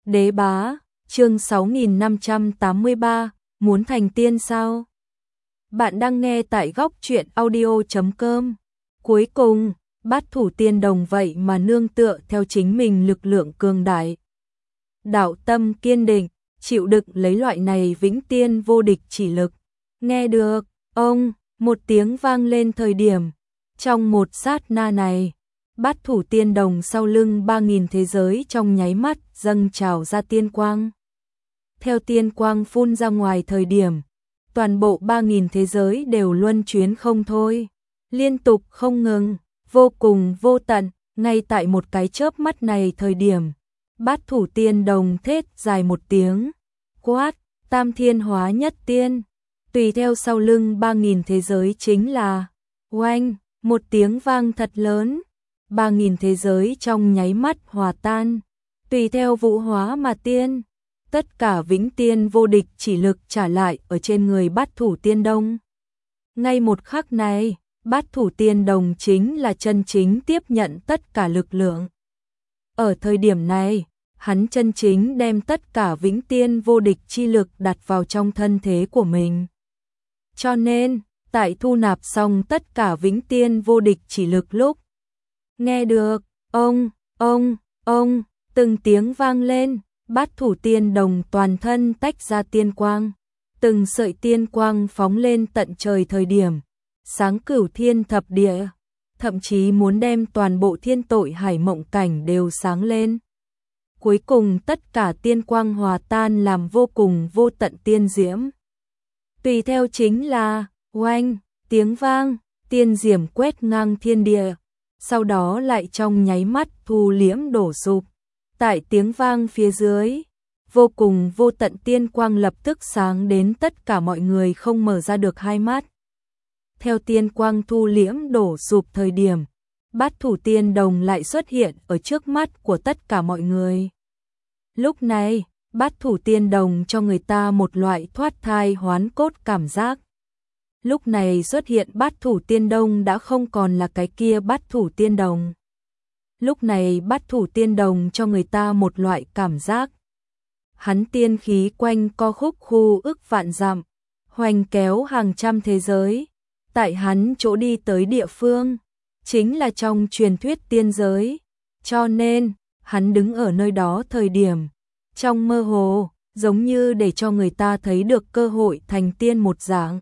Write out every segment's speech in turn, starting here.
Đế bá, chương 6583, muốn thành tiên sao? Bạn đang nghe tại góc truyện audio.com. Cuối cùng, Bát Thủ Tiên Đồng vậy mà nương tựa theo chính mình lực lượng cường đại. Đạo tâm kiên định, chịu đựng lấy loại này vĩnh tiên vô địch chỉ lực. Nghe được, ông, một tiếng vang lên thời điểm. Trong một sát na này, Bát Thủ Tiên Đồng sau lưng 3.000 thế giới trong nháy mắt dâng trào ra tiên quang. Theo tiên quang phun ra ngoài thời điểm, toàn bộ 3.000 thế giới đều luân chuyển không thôi, liên tục không ngừng, vô cùng vô tận. Ngay tại một cái chớp mắt này thời điểm, Bát Thủ Tiên Đồng thét dài một tiếng, quát, tam thiên hóa nhất tiên. Tùy theo sau lưng 3.000 thế giới chính là oanh, một tiếng vang thật lớn, 3.000 thế giới trong nháy mắt hòa tan, tùy theo vũ hóa mà tiên. Tất cả vĩnh tiên vô địch chỉ lực trả lại ở trên người Bát Thủ Tiên Đồng. Ngay một khắc này, Bát Thủ Tiên Đồng chính là chân chính tiếp nhận tất cả lực lượng. Ở thời điểm này, hắn chân chính đem tất cả vĩnh tiên vô địch chi lực đặt vào trong thân thế của mình. Cho nên, tại thu nạp xong tất cả vĩnh tiên vô địch chỉ lực lúc, nghe được, ông, từng tiếng vang lên, Bát Thủ Tiên Đồng toàn thân tách ra tiên quang, từng sợi tiên quang phóng lên tận trời thời điểm, sáng cửu thiên thập địa, thậm chí muốn đem toàn bộ thiên tội hải mộng cảnh đều sáng lên. Cuối cùng tất cả tiên quang hòa tan làm vô cùng vô tận tiên diễm. Tùy theo chính là, oanh, tiếng vang, tiên diễm quét ngang thiên địa, sau đó lại trong nháy mắt thu liễm đổ sụp. Tại tiếng vang phía dưới, vô cùng vô tận tiên quang lập tức sáng đến tất cả mọi người không mở ra được hai mắt. Theo tiên quang thu liễm đổ sụp thời điểm, Bát Thủ Tiên Đồng lại xuất hiện ở trước mắt của tất cả mọi người. Lúc này, Bát Thủ Tiên Đồng cho người ta một loại thoát thai hoán cốt cảm giác. Lúc này xuất hiện Bát Thủ Tiên Đồng đã không còn là cái kia Bát Thủ Tiên Đồng. Lúc này Bát Thủ Tiên Đồng cho người ta một loại cảm giác. Hắn tiên khí quanh co khúc khu ức vạn dặm, hoành kéo hàng trăm thế giới. Tại hắn chỗ đi tới địa phương, chính là trong truyền thuyết tiên giới. Cho nên, hắn đứng ở nơi đó thời điểm, trong mơ hồ, giống như để cho người ta thấy được cơ hội thành tiên một dạng.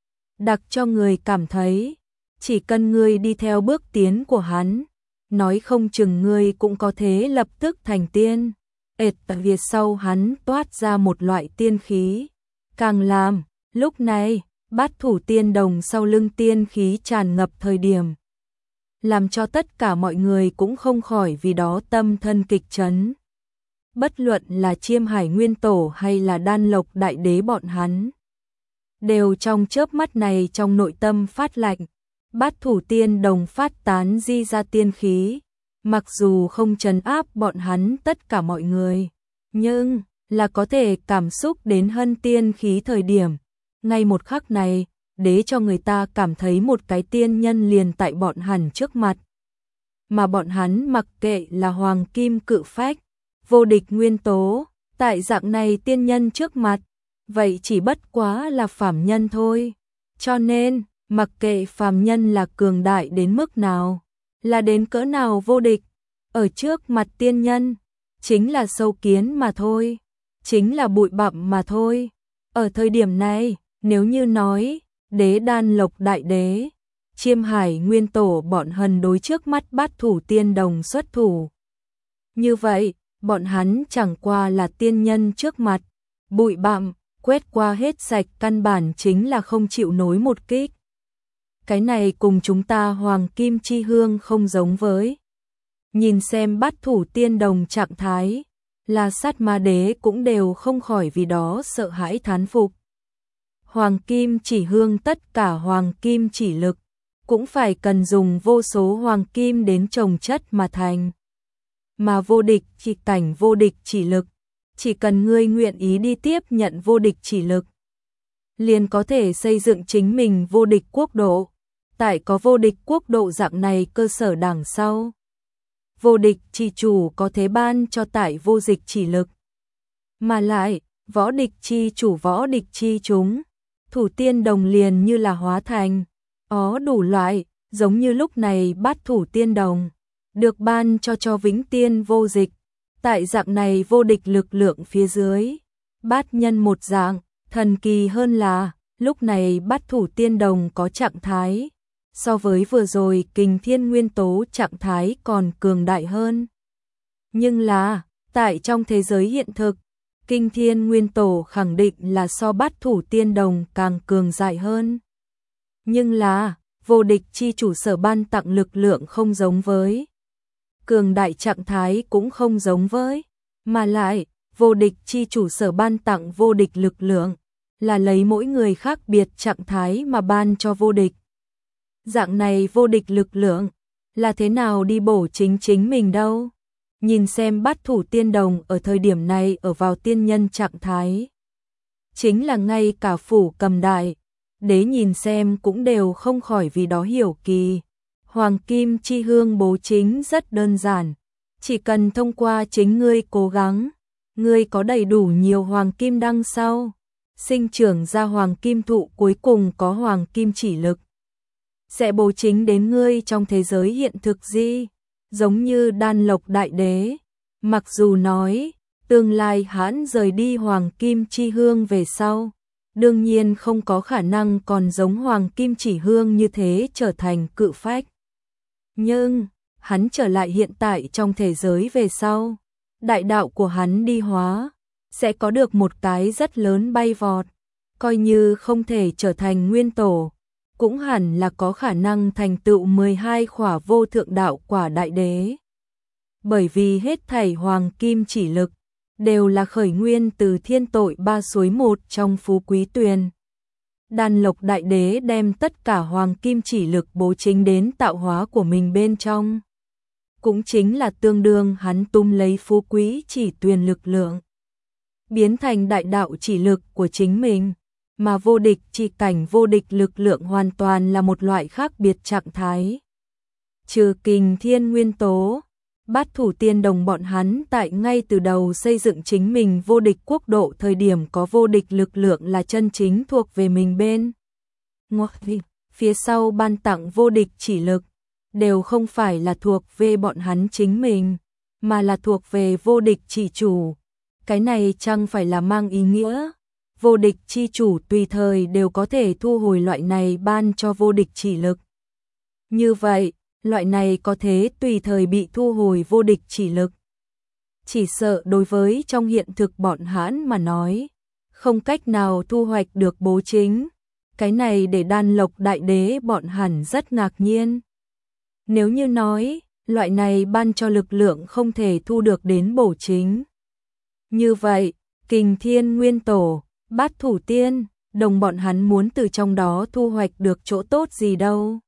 Đặc cho người cảm thấy, chỉ cần ngươi đi theo bước tiến của hắn, nói không chừng ngươi cũng có thể lập tức thành tiên. Tại phía sau hắn toát ra một loại tiên khí, càng làm, lúc này, Bát Thủ Tiên Đồng sau lưng tiên khí tràn ngập thời điểm, làm cho tất cả mọi người cũng không khỏi vì đó tâm thân kịch chấn. Bất luận là Chiêm Hải Nguyên Tổ hay là Đan Lộc Đại Đế bọn hắn, đều trong chớp mắt này trong nội tâm phát lạnh. Bát Thủ Tiên Đồng phát tán di ra tiên khí, mặc dù không trấn áp bọn hắn tất cả mọi người, nhưng là có thể cảm xúc đến hân tiên khí thời điểm. Ngay một khắc này, để cho người ta cảm thấy một cái tiên nhân liền tại bọn hắn trước mặt. Mà bọn hắn mặc kệ là hoàng kim cự phách, vô địch nguyên tố, tại dạng này tiên nhân trước mặt, vậy chỉ bất quá là phàm nhân thôi. Cho nên, mặc kệ phàm nhân là cường đại đến mức nào, là đến cỡ nào vô địch, ở trước mặt tiên nhân, chính là sâu kiến mà thôi, chính là bụi bặm mà thôi. Ở thời điểm này, nếu như nói, Đế Đan Lộc Đại Đế, Chiêm Hải Nguyên Tổ bọn hắn đối trước mắt Bát Thủ Tiên Đồng xuất thủ. Như vậy, bọn hắn chẳng qua là tiên nhân trước mặt, bụi bặm, quét qua hết sạch căn bản chính là không chịu nổi một kích. Cái này cùng chúng ta Hoàng Kim Chi Hương không giống với. Nhìn xem Bát Thủ Tiên Đồng trạng thái, là Sát Ma Đế cũng đều không khỏi vì đó sợ hãi thán phục. Hoàng Kim Chỉ Hương tất cả Hoàng Kim chỉ lực, cũng phải cần dùng vô số Hoàng Kim đến trồng chất mà thành. Mà vô địch chỉ cảnh vô địch chỉ lực, chỉ cần ngươi nguyện ý đi tiếp nhận vô địch chỉ lực, liền có thể xây dựng chính mình vô địch quốc độ. Tại có vô địch quốc độ dạng này cơ sở đằng sau, vô địch chỉ chủ có thể ban cho tại vô dịch chỉ lực, Mà lại, võ địch chi chủ võ địch chi chúng, thủ tiên đồng liền như là hóa thành, đủ loại, giống như lúc này bát thủ tiên đồng, được ban cho vĩnh tiên vô dịch. Tại dạng này vô địch lực lượng phía dưới, bát nhân một dạng, thần kỳ hơn là, lúc này bát thủ tiên đồng có trạng thái, so với vừa rồi kình thiên nguyên tố trạng thái còn cường đại hơn. Nhưng là, tại trong thế giới hiện thực, kinh thiên nguyên tổ khẳng định là so bát thủ tiên đồng càng cường đại hơn. Nhưng là, vô địch chi chủ sở ban tặng lực lượng không giống với. Cường đại trạng thái cũng không giống với. Mà lại, vô địch chi chủ sở ban tặng vô địch lực lượng, là lấy mỗi người khác biệt trạng thái mà ban cho vô địch. Dạng này vô địch lực lượng, là thế nào đi bổ chính mình đâu. Nhìn xem bát thủ tiên đồng ở thời điểm này ở vào tiên nhân trạng thái. Chính là ngay cả phủ cầm đại, đế nhìn xem cũng đều không khỏi vì đó hiểu kỳ. Hoàng kim chi hương bố chính rất đơn giản, chỉ cần thông qua chính ngươi cố gắng, ngươi có đầy đủ nhiều hoàng kim đằng sau, sinh trưởng ra hoàng kim thụ cuối cùng có hoàng kim chỉ lực. Sẽ bố chính đến ngươi trong thế giới hiện thực gì, giống như Đan Lộc Đại Đế, mặc dù nói, tương lai hắn rời đi hoàng kim chi hương về sau, đương nhiên không có khả năng còn giống hoàng kim chỉ hương như thế trở thành cự phách. Nhưng, hắn trở lại hiện tại trong thế giới về sau, đại đạo của hắn đi hóa, sẽ có được một cái rất lớn bay vọt, coi như không thể trở thành nguyên tổ, cũng hẳn là có khả năng thành tựu 12 khỏa vô thượng đạo quả đại đế. Bởi vì hết thảy hoàng kim chỉ lực, đều là khởi nguyên từ thiên tội ba suối một trong phú quý tuyền. Đan Lộc Đại Đế đem tất cả hoàng kim chỉ lực bố chính đến tạo hóa của mình bên trong. Cũng chính là tương đương hắn tung lấy phú quý chỉ tuyền lực lượng, biến thành đại đạo chỉ lực của chính mình, mà vô địch chỉ cảnh vô địch lực lượng hoàn toàn là một loại khác biệt trạng thái. Trừ kình thiên nguyên tố, bát thủ tiên đồng bọn hắn tại ngay từ đầu xây dựng chính mình vô địch quốc độ thời điểm có vô địch lực lượng là chân chính thuộc về mình bên. Phía sau ban tặng vô địch chỉ lực, đều không phải là thuộc về bọn hắn chính mình, mà là thuộc về vô địch chỉ chủ. Cái này chẳng phải là mang ý nghĩa, vô địch chi chủ tùy thời đều có thể thu hồi loại này ban cho vô địch chỉ lực. Như vậy, loại này có thể tùy thời bị thu hồi vô địch chỉ lực. Chỉ sợ đối với trong hiện thực bọn hắn mà nói, không cách nào thu hoạch được bố chính. Cái này để Đan Lộc Đại Đế bọn hẳn rất ngạc nhiên. Nếu như nói, loại này ban cho lực lượng không thể thu được đến bổ chính. Như vậy, kình thiên nguyên tổ, bát thủ tiên, đồng bọn hắn muốn từ trong đó thu hoạch được chỗ tốt gì đâu.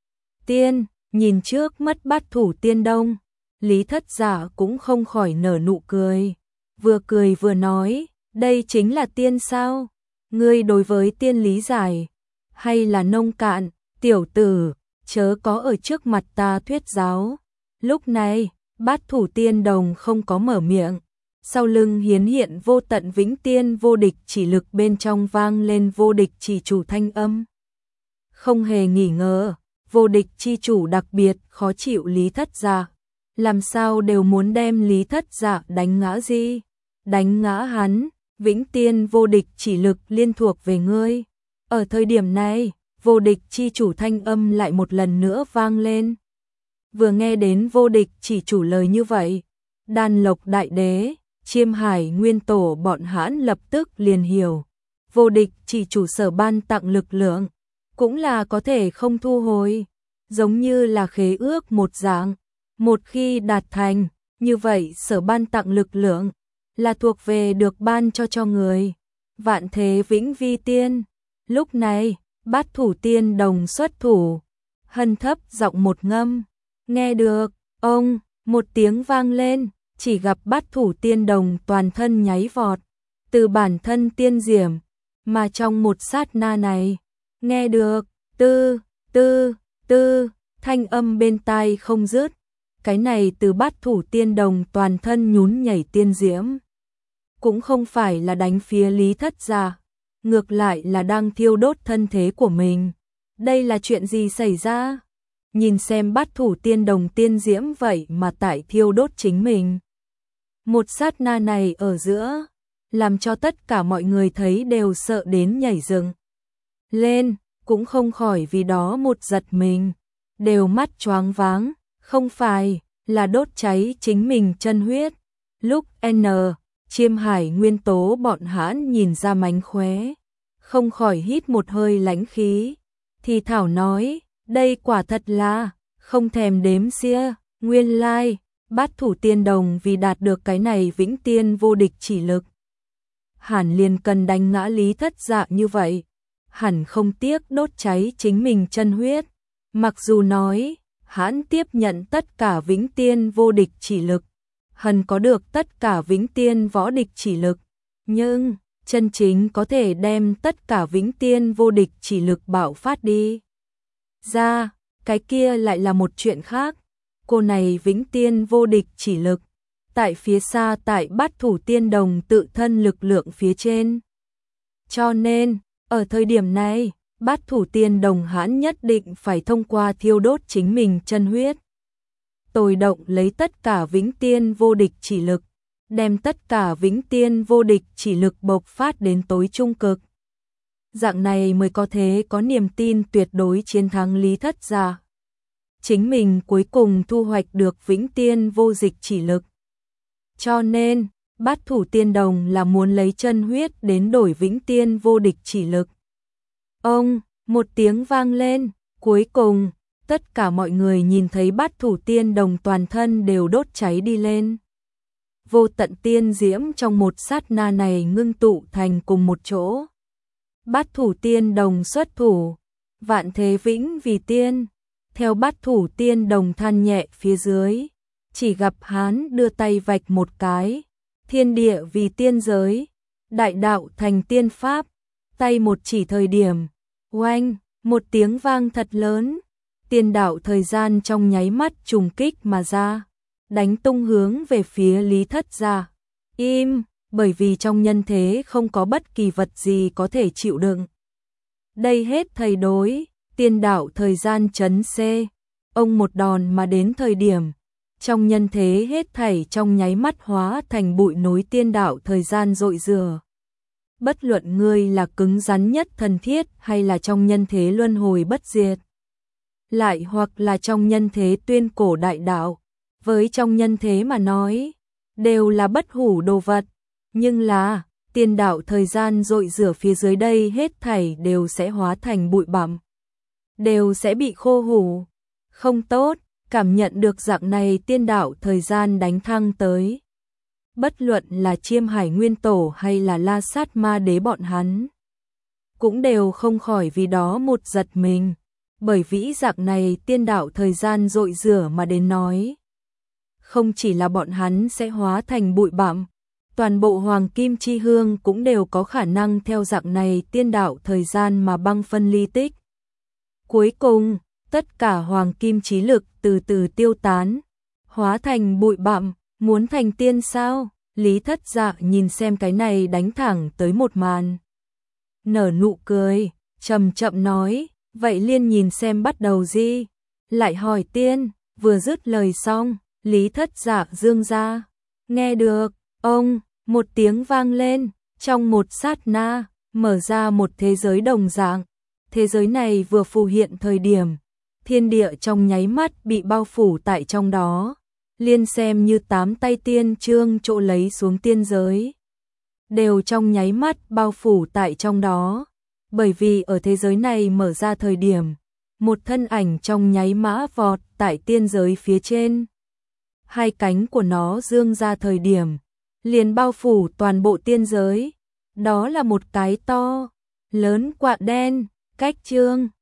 Tiên, nhìn trước mắt bát thủ tiên đông, Lý Thất Giả cũng không khỏi nở nụ cười. Vừa cười vừa nói, đây chính là tiên sao? Ngươi đối với tiên lý giải, hay là nông cạn, tiểu tử, chớ có ở trước mặt ta thuyết giáo. Lúc này, bát thủ tiên đồng không có mở miệng. Sau lưng hiến hiện vô tận vĩnh tiên vô địch chỉ lực bên trong vang lên vô địch chỉ chủ thanh âm. Không hề nghỉ ngờ, vô địch chi chủ đặc biệt khó chịu Lý Thất Giả. Làm sao đều muốn đem Lý Thất Giả đánh ngã gì? Đánh ngã hắn, vĩnh tiên vô địch chỉ lực liên thuộc về ngươi. Ở thời điểm này, vô địch chi chủ thanh âm lại một lần nữa vang lên. Vừa nghe đến vô địch chỉ chủ lời như vậy, Đan Lộc Đại Đế, Chiêm Hải Nguyên Tổ bọn hãn lập tức liền hiểu. Vô địch chỉ chủ sở ban tặng lực lượng, cũng là có thể không thu hồi, giống như là khế ước một dạng. Một khi đạt thành, như vậy sở ban tặng lực lượng, là thuộc về được ban cho người. Vạn thế vĩnh vi tiên. Lúc này, bát thủ tiên đồng xuất thủ, hân thấp giọng một ngâm. Nghe được, ông, một tiếng vang lên, chỉ gặp bát thủ tiên đồng toàn thân nháy vọt, từ bản thân tiên diễm, mà trong một sát na này, nghe được, tư, thanh âm bên tai không dứt. Cái này từ bát thủ tiên đồng toàn thân nhún nhảy tiên diễm. cũng không phải là đánh phía Lý Thất Gia, ngược lại là đang thiêu đốt thân thế của mình. Đây là chuyện gì xảy ra? Nhìn xem Bát Thủ Tiên Đồng tiên diễm vậy mà tại thiêu đốt chính mình. Một sát na này ở giữa, làm cho tất cả mọi người thấy đều sợ đến nhảy dựng lên, cũng không khỏi vì đó một giật mình, đều mắt choáng váng, không phải là đốt cháy chính mình chân huyết. Lúc Chiêm Hải Nguyên Tố bọn hãn nhìn ra mánh khóe, không khỏi hít một hơi lãnh khí, thì thảo nói, đây quả thật là không thèm đếm xia, nguyên lai Bát Thủ Tiên Đồng vì đạt được cái này vĩnh tiên vô địch chỉ lực, hẳn liền cần đánh ngã Lý Thất Dạ như vậy, hẳn không tiếc đốt cháy chính mình chân huyết. Mặc dù nói, hãn tiếp nhận tất cả vĩnh tiên vô địch chỉ lực, hẳn có được tất cả vĩnh tiên võ địch chỉ lực, nhưng chân chính có thể đem tất cả vĩnh tiên vô địch chỉ lực bạo phát đi ra, cái kia lại là một chuyện khác. Cô này vĩnh tiên vô địch chỉ lực, tại phía xa tại Bát Thủ Tiên Đồng tự thân lực lượng phía trên. Cho nên, ở thời điểm này, Bát Thủ Tiên Đồng hãn nhất định phải thông qua thiêu đốt chính mình chân huyết, tồi động lấy tất cả vĩnh tiên vô địch chỉ lực, đem tất cả vĩnh tiên vô địch chỉ lực bộc phát đến tối trung cực. Dạng này mới có thể có niềm tin tuyệt đối chiến thắng Lý Thất Gia. Chính mình cuối cùng thu hoạch được vĩnh tiên vô địch chỉ lực. Cho nên, Bát Thủ Tiên Đồng là muốn lấy chân huyết đến đổi vĩnh tiên vô địch chỉ lực. Ông, một tiếng vang lên, cuối cùng, tất cả mọi người nhìn thấy Bát Thủ Tiên Đồng toàn thân đều đốt cháy đi lên. Vô tận tiên diễm trong một sát na này ngưng tụ thành cùng một chỗ. Bát Thủ Tiên Đồng xuất thủ, vạn thế vĩnh vì tiên. Theo Bát Thủ Tiên Đồng than nhẹ phía dưới, chỉ gặp hắn đưa tay vạch một cái, thiên địa vì tiên giới, đại đạo thành tiên pháp, tay một chỉ thời điểm, oanh, một tiếng vang thật lớn, tiên đạo thời gian trong nháy mắt trùng kích mà ra, đánh tung hướng về phía Lý Thất Gia. Im, bởi vì trong nhân thế không có bất kỳ vật gì có thể chịu đựng. Đây hết thầy đối, tiên đạo thời gian chấn xê, ông một đòn mà đến thời điểm, trong nhân thế hết thảy trong nháy mắt hóa thành bụi nối tiên đạo thời gian dội rửa. Bất luận ngươi là cứng rắn nhất thần thiết hay là trong nhân thế luân hồi bất diệt, lại hoặc là trong nhân thế tuyên cổ đại đạo, với trong nhân thế mà nói, đều là bất hủ đồ vật, nhưng là tiên đạo thời gian dội rửa phía dưới đây hết thảy đều sẽ hóa thành bụi bặm, đều sẽ bị khô hủ. Không tốt, cảm nhận được dạng này tiên đạo thời gian đánh thăng tới. Bất luận là Chiêm Hải Nguyên Tổ hay là La Sát Ma Đế bọn hắn, cũng đều không khỏi vì đó một giật mình, bởi vĩ dạng này tiên đạo thời gian dội rửa mà đến nói. Không chỉ là bọn hắn sẽ hóa thành bụi bặm, toàn bộ Hoàng Kim Chi Hương cũng đều có khả năng theo dạng này tiên đạo thời gian mà băng phân ly tích. Cuối cùng, tất cả Hoàng Kim Chí lực từ từ tiêu tán, hóa thành bụi bặm, muốn thành tiên sao? Lý Thất Dạ nhìn xem cái này đánh thẳng tới một màn, nở nụ cười, chậm chậm nói, vậy liên nhìn xem bắt đầu gì? Lại hỏi tiên, vừa dứt lời xong, Lý Thất Dạ dương ra, nghe được, ông, một tiếng vang lên, trong một sát na, mở ra một thế giới đồng dạng. Thế giới này vừa phù hiện thời điểm, thiên địa trong nháy mắt bị bao phủ tại trong đó, liên xem như 8 tay tiên trương chỗ lấy xuống tiên giới, đều trong nháy mắt bao phủ tại trong đó, bởi vì ở thế giới này mở ra thời điểm, một thân ảnh trong nháy mã vọt tại tiên giới phía trên, hai cánh của nó dương ra thời điểm, liền bao phủ toàn bộ tiên giới, đó là một cái to, lớn quạ đen, cách trương